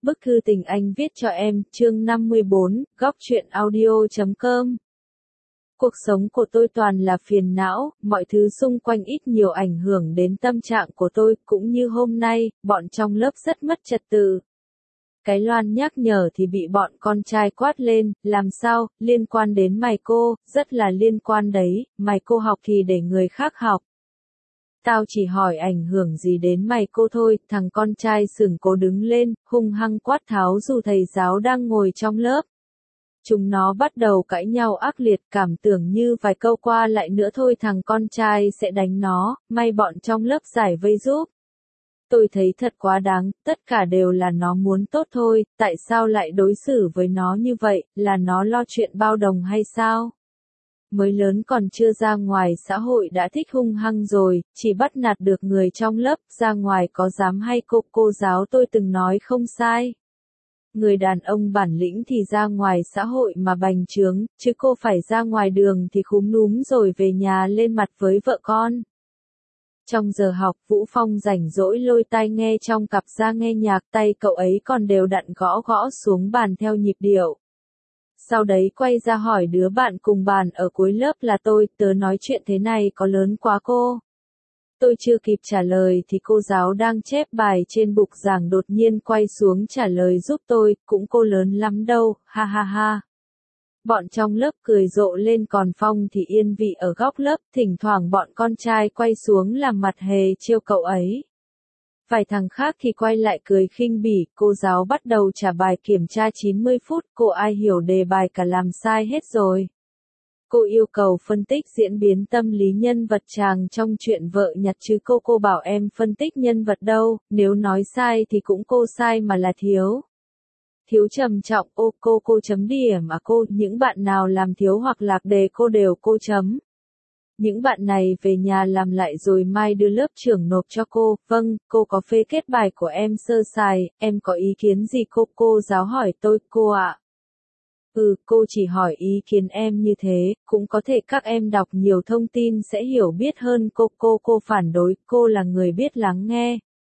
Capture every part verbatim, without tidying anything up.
Bức thư tình anh viết cho em, chương năm mươi bốn, góc truyện audio chấm com. Cuộc sống của tôi toàn là phiền não, mọi thứ xung quanh ít nhiều ảnh hưởng đến tâm trạng của tôi, cũng như hôm nay, bọn trong lớp rất mất trật tự. Cái loan nhắc nhở thì bị bọn con trai quát lên, làm sao, liên quan đến mày cô, rất là liên quan đấy, mày cô học thì để người khác học. Tao chỉ hỏi ảnh hưởng gì đến mày cô thôi, thằng con trai sừng cố đứng lên, hung hăng quát tháo dù thầy giáo đang ngồi trong lớp. Chúng nó bắt đầu cãi nhau ác liệt, cảm tưởng như vài câu qua lại nữa thôi thằng con trai sẽ đánh nó, may bọn trong lớp giải vây giúp. Tôi thấy thật quá đáng, tất cả đều là nó muốn tốt thôi, tại sao lại đối xử với nó như vậy, là nó lo chuyện bao đồng hay sao? Mới lớn còn chưa ra ngoài xã hội đã thích hung hăng rồi, chỉ bắt nạt được người trong lớp, ra ngoài có dám hay cô cô giáo tôi từng nói không sai. Người đàn ông bản lĩnh thì ra ngoài xã hội mà bành trướng, chứ cô phải ra ngoài đường thì khúm núm rồi về nhà lên mặt với vợ con. Trong giờ học, Vũ Phong rảnh rỗi lôi tai nghe trong cặp ra nghe nhạc, tay cậu ấy còn đều đặn gõ gõ xuống bàn theo nhịp điệu. Sau đấy quay ra hỏi đứa bạn cùng bàn ở cuối lớp là tôi, tớ nói chuyện thế này có lớn quá cô? Tôi chưa kịp trả lời thì cô giáo đang chép bài trên bục giảng đột nhiên quay xuống trả lời giúp tôi, cũng cô lớn lắm đâu, ha ha ha. Bọn trong lớp cười rộ lên còn Phong thì yên vị ở góc lớp, thỉnh thoảng bọn con trai quay xuống làm mặt hề trêu cậu ấy. Vài thằng khác thì quay lại cười khinh bỉ, cô giáo bắt đầu trả bài kiểm tra chín mươi phút, cô ai hiểu đề bài cả làm sai hết rồi. Cô yêu cầu phân tích diễn biến tâm lý nhân vật chàng trong chuyện vợ nhặt chứ cô cô bảo em phân tích nhân vật đâu, nếu nói sai thì cũng cô sai mà là thiếu. Thiếu trầm trọng, ô cô cô chấm điểm à cô, những bạn nào làm thiếu hoặc lạc đề cô đều cô chấm. Những bạn này về nhà làm lại rồi mai đưa lớp trưởng nộp cho cô, vâng, cô có phê kết bài của em sơ sài, em có ý kiến gì cô, cô giáo hỏi tôi, cô ạ. À? Ừ, cô chỉ hỏi ý kiến em như thế, cũng có thể các em đọc nhiều thông tin sẽ hiểu biết hơn cô, cô, cô phản đối, cô là người biết lắng nghe.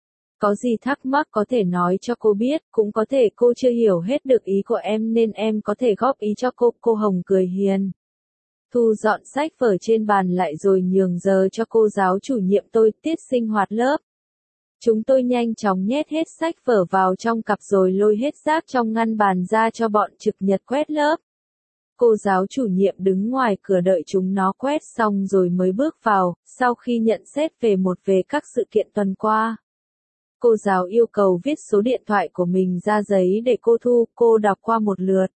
Có gì thắc mắc có thể nói cho cô biết, cũng có thể cô chưa hiểu hết được ý của em nên em có thể góp ý cho cô, cô Hồng cười hiền. Thu dọn sách vở trên bàn lại rồi nhường giờ cho cô giáo chủ nhiệm tôi, tiết sinh hoạt lớp. Chúng tôi nhanh chóng nhét hết sách vở vào trong cặp rồi lôi hết rác trong ngăn bàn ra cho bọn trực nhật quét lớp. Cô giáo chủ nhiệm đứng ngoài cửa đợi chúng nó quét xong rồi mới bước vào, sau khi nhận xét về một về các sự kiện tuần qua. Cô giáo yêu cầu viết số điện thoại của mình ra giấy để cô thu, cô đọc qua một lượt.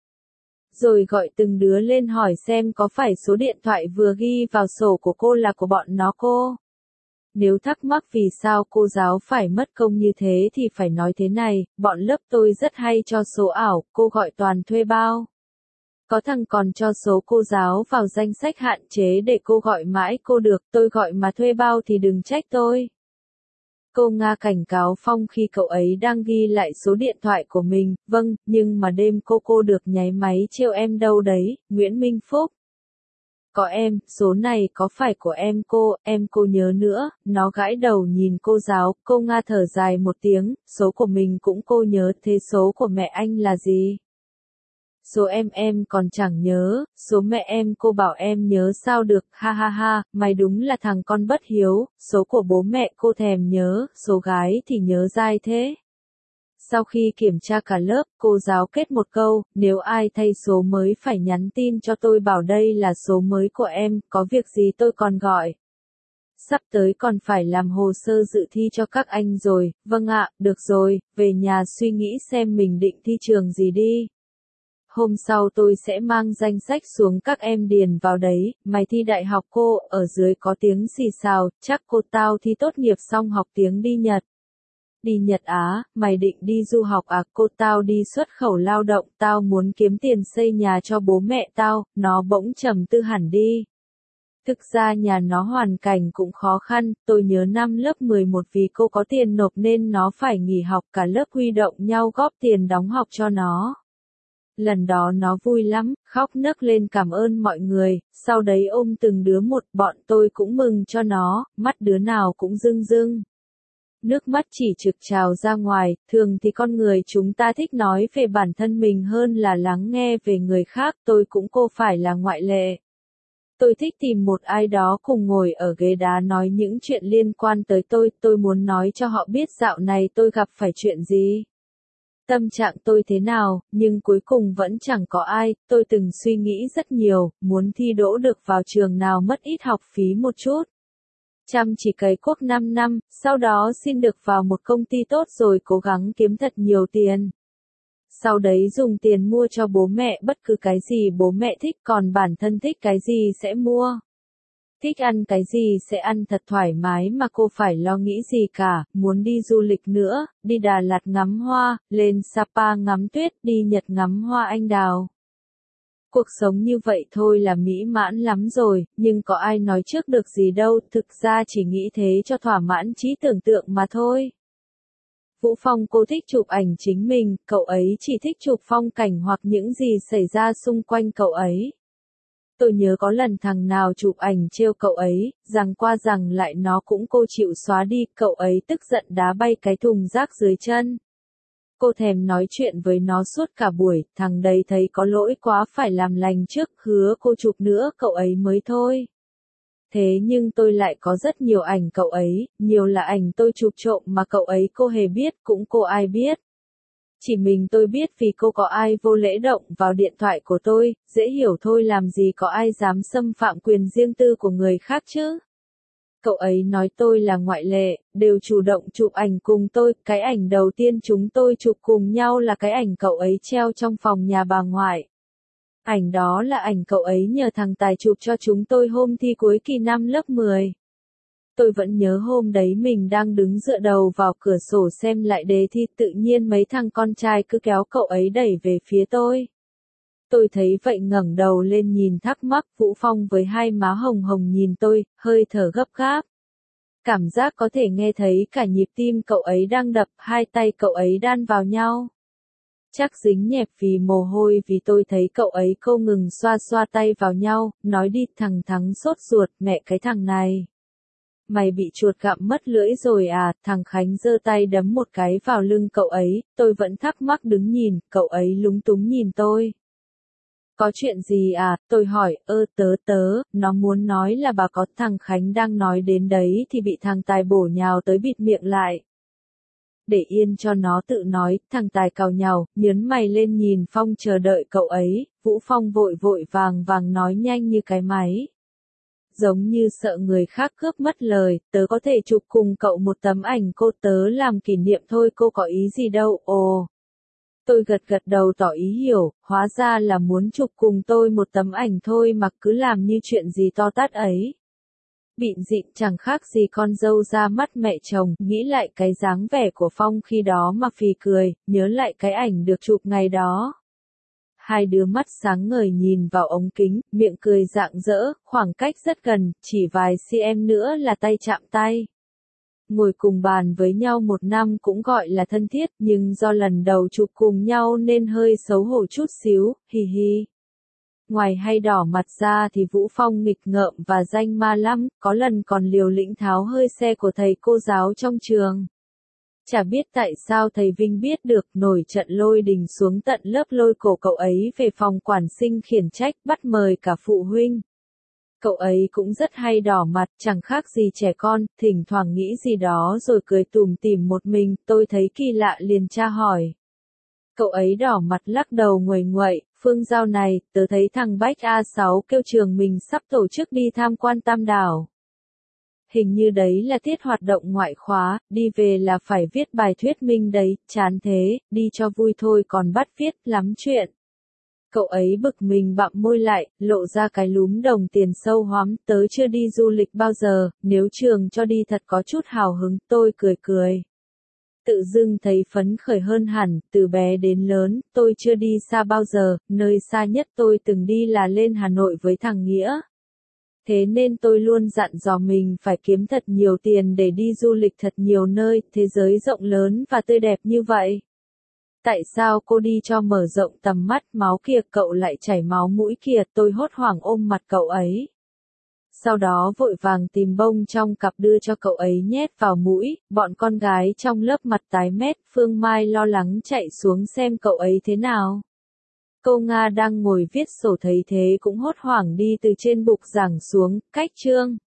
Rồi gọi từng đứa lên hỏi xem có phải số điện thoại vừa ghi vào sổ của cô là của bọn nó cô. Nếu thắc mắc vì sao cô giáo phải mất công như thế thì phải nói thế này, bọn lớp tôi rất hay cho số ảo, cô gọi toàn thuê bao. Có thằng còn cho số cô giáo vào danh sách hạn chế để cô gọi mãi cô được, tôi gọi mà thuê bao thì đừng trách tôi. Cô Nga cảnh cáo Phong khi cậu ấy đang ghi lại số điện thoại của mình, vâng, nhưng mà đêm cô cô được nháy máy trêu em đâu đấy, Nguyễn Minh Phúc. Có em, số này có phải của em cô, em cô nhớ nữa, nó gãi đầu nhìn cô giáo, cô Nga thở dài một tiếng, số của mình cũng cô nhớ, thế số của mẹ anh là gì? Số em em còn chẳng nhớ, số mẹ em cô bảo em nhớ sao được, ha ha ha, mày đúng là thằng con bất hiếu, số của bố mẹ cô thèm nhớ, số gái thì nhớ dai thế. Sau khi kiểm tra cả lớp, cô giáo kết một câu, nếu ai thay số mới phải nhắn tin cho tôi bảo đây là số mới của em, có việc gì tôi còn gọi. Sắp tới còn phải làm hồ sơ dự thi cho các anh rồi, vâng ạ, được rồi, về nhà suy nghĩ xem mình định thi trường gì đi. Hôm sau tôi sẽ mang danh sách xuống các em điền vào đấy, mày thi đại học cô, ở dưới có tiếng xì xào, chắc cô tao thi tốt nghiệp xong học tiếng đi Nhật. Đi Nhật Á, mày định đi du học à, cô tao đi xuất khẩu lao động, tao muốn kiếm tiền xây nhà cho bố mẹ tao, nó bỗng trầm tư hẳn đi. Thực ra nhà nó hoàn cảnh cũng khó khăn, tôi nhớ năm lớp mười một vì cô có tiền nộp nên nó phải nghỉ học cả lớp huy động nhau góp tiền đóng học cho nó. Lần đó nó vui lắm, khóc nấc lên cảm ơn mọi người, sau đấy ôm từng đứa một, bọn tôi cũng mừng cho nó, mắt đứa nào cũng rưng rưng. Nước mắt chỉ trực trào ra ngoài, thường thì con người chúng ta thích nói về bản thân mình hơn là lắng nghe về người khác, tôi cũng cô phải là ngoại lệ. Tôi thích tìm một ai đó cùng ngồi ở ghế đá nói những chuyện liên quan tới tôi, tôi muốn nói cho họ biết dạo này tôi gặp phải chuyện gì. Tâm trạng tôi thế nào, nhưng cuối cùng vẫn chẳng có ai, tôi từng suy nghĩ rất nhiều, muốn thi đỗ được vào trường nào mất ít học phí một chút. Chăm chỉ cày cuốc năm năm, sau đó xin được vào một công ty tốt rồi cố gắng kiếm thật nhiều tiền. Sau đấy dùng tiền mua cho bố mẹ bất cứ cái gì bố mẹ thích, còn bản thân thích cái gì sẽ mua. Thích ăn cái gì sẽ ăn thật thoải mái mà cô phải lo nghĩ gì cả, muốn đi du lịch nữa, đi Đà Lạt ngắm hoa, lên Sapa ngắm tuyết, đi Nhật ngắm hoa anh đào. Cuộc sống như vậy thôi là mỹ mãn lắm rồi, nhưng có ai nói trước được gì đâu, thực ra chỉ nghĩ thế cho thỏa mãn trí tưởng tượng mà thôi. Vũ Phong cô thích chụp ảnh chính mình, cậu ấy chỉ thích chụp phong cảnh hoặc những gì xảy ra xung quanh cậu ấy. Tôi nhớ có lần thằng nào chụp ảnh trêu cậu ấy, rằng qua rằng lại nó cũng cô chịu xóa đi, cậu ấy tức giận đá bay cái thùng rác dưới chân. Cô thèm nói chuyện với nó suốt cả buổi, thằng đấy thấy có lỗi quá phải làm lành trước, hứa cô chụp nữa cậu ấy mới thôi. Thế nhưng tôi lại có rất nhiều ảnh cậu ấy, nhiều là ảnh tôi chụp trộm mà cậu ấy cô hề biết, cũng cô ai biết. Chỉ mình tôi biết vì cô có ai vô lễ động vào điện thoại của tôi, dễ hiểu thôi, làm gì có ai dám xâm phạm quyền riêng tư của người khác chứ. Cậu ấy nói tôi là ngoại lệ, đều chủ động chụp ảnh cùng tôi, cái ảnh đầu tiên chúng tôi chụp cùng nhau là cái ảnh cậu ấy treo trong phòng nhà bà ngoại. Ảnh đó là ảnh cậu ấy nhờ thằng Tài chụp cho chúng tôi hôm thi cuối kỳ năm lớp mười. Tôi vẫn nhớ hôm đấy mình đang đứng dựa đầu vào cửa sổ xem lại đề thi, tự nhiên mấy thằng con trai cứ kéo cậu ấy đẩy về phía tôi. Tôi thấy vậy ngẩng đầu lên nhìn thắc mắc, Vũ Phong với hai má hồng hồng nhìn tôi, hơi thở gấp gáp. Cảm giác có thể nghe thấy cả nhịp tim cậu ấy đang đập, hai tay cậu ấy đan vào nhau. Chắc dính nhẹp vì mồ hôi, vì tôi thấy cậu ấy không ngừng xoa xoa tay vào nhau, nói đi, thằng Thắng sốt ruột, mẹ cái thằng này. Mày bị chuột gặm mất lưỡi rồi à, thằng Khánh giơ tay đấm một cái vào lưng cậu ấy, tôi vẫn thắc mắc đứng nhìn, cậu ấy lúng túng nhìn tôi. Có chuyện gì à, tôi hỏi, ơ tớ tớ, nó muốn nói là bà có, thằng Khánh đang nói đến đấy thì bị thằng Tài bổ nhào tới bịt miệng lại. Để yên cho nó tự nói, thằng Tài cào nhào, nhớn mày lên nhìn Phong chờ đợi cậu ấy, Vũ Phong vội vội vàng vàng nói nhanh như cái máy. Giống như sợ người khác cướp mất lời, tớ có thể chụp cùng cậu một tấm ảnh cô, tớ làm kỷ niệm thôi, cô có ý gì đâu, ồ. Tôi gật gật đầu tỏ ý hiểu, hóa ra là muốn chụp cùng tôi một tấm ảnh thôi mà cứ làm như chuyện gì to tát ấy. Bịn dịn chẳng khác gì con dâu ra mắt mẹ chồng, nghĩ lại cái dáng vẻ của Phong khi đó mà phì cười, nhớ lại cái ảnh được chụp ngày đó. Hai đứa mắt sáng ngời nhìn vào ống kính, miệng cười rạng rỡ, khoảng cách rất gần, chỉ vài cm nữa là tay chạm tay. Ngồi cùng bàn với nhau một năm cũng gọi là thân thiết, nhưng do lần đầu chụp cùng nhau nên hơi xấu hổ chút xíu, hì hì. Ngoài hay đỏ mặt ra thì Vũ Phong nghịch ngợm và danh ma lắm, có lần còn liều lĩnh tháo hơi xe của thầy cô giáo trong trường. Chả biết tại sao thầy Vinh biết được, nổi trận lôi đình xuống tận lớp lôi cổ cậu ấy về phòng quản sinh khiển trách, bắt mời cả phụ huynh. Cậu ấy cũng rất hay đỏ mặt, chẳng khác gì trẻ con, thỉnh thoảng nghĩ gì đó rồi cười tủm tỉm một mình, tôi thấy kỳ lạ liền tra hỏi. Cậu ấy đỏ mặt lắc đầu nguầy nguậy, Phương Giao này, tớ thấy thằng Bách A sáu kêu trường mình sắp tổ chức đi tham quan Tam Đảo. Hình như đấy là tiết hoạt động ngoại khóa, đi về là phải viết bài thuyết minh đấy, chán thế, đi cho vui thôi còn bắt viết, lắm chuyện. Cậu ấy bực mình bặm môi lại, lộ ra cái lúm đồng tiền sâu hoắm, tớ chưa đi du lịch bao giờ, nếu trường cho đi thật có chút hào hứng, tôi cười cười. Tự dưng thấy phấn khởi hơn hẳn, từ bé đến lớn, tôi chưa đi xa bao giờ, nơi xa nhất tôi từng đi là lên Hà Nội với thằng Nghĩa. Thế nên tôi luôn dặn dò mình phải kiếm thật nhiều tiền để đi du lịch thật nhiều nơi, thế giới rộng lớn và tươi đẹp như vậy. Tại sao cô đi cho mở rộng tầm mắt, máu kìa, cậu lại chảy máu mũi kìa, tôi hốt hoảng ôm mặt cậu ấy. sau đó vội vàng tìm bông trong cặp đưa cho cậu ấy nhét vào mũi, bọn con gái trong lớp mặt tái mét, Phương Mai lo lắng chạy xuống xem cậu ấy thế nào. Câu Nga đang ngồi viết sổ thấy thế cũng hốt hoảng đi từ trên bục giảng xuống, cách chương.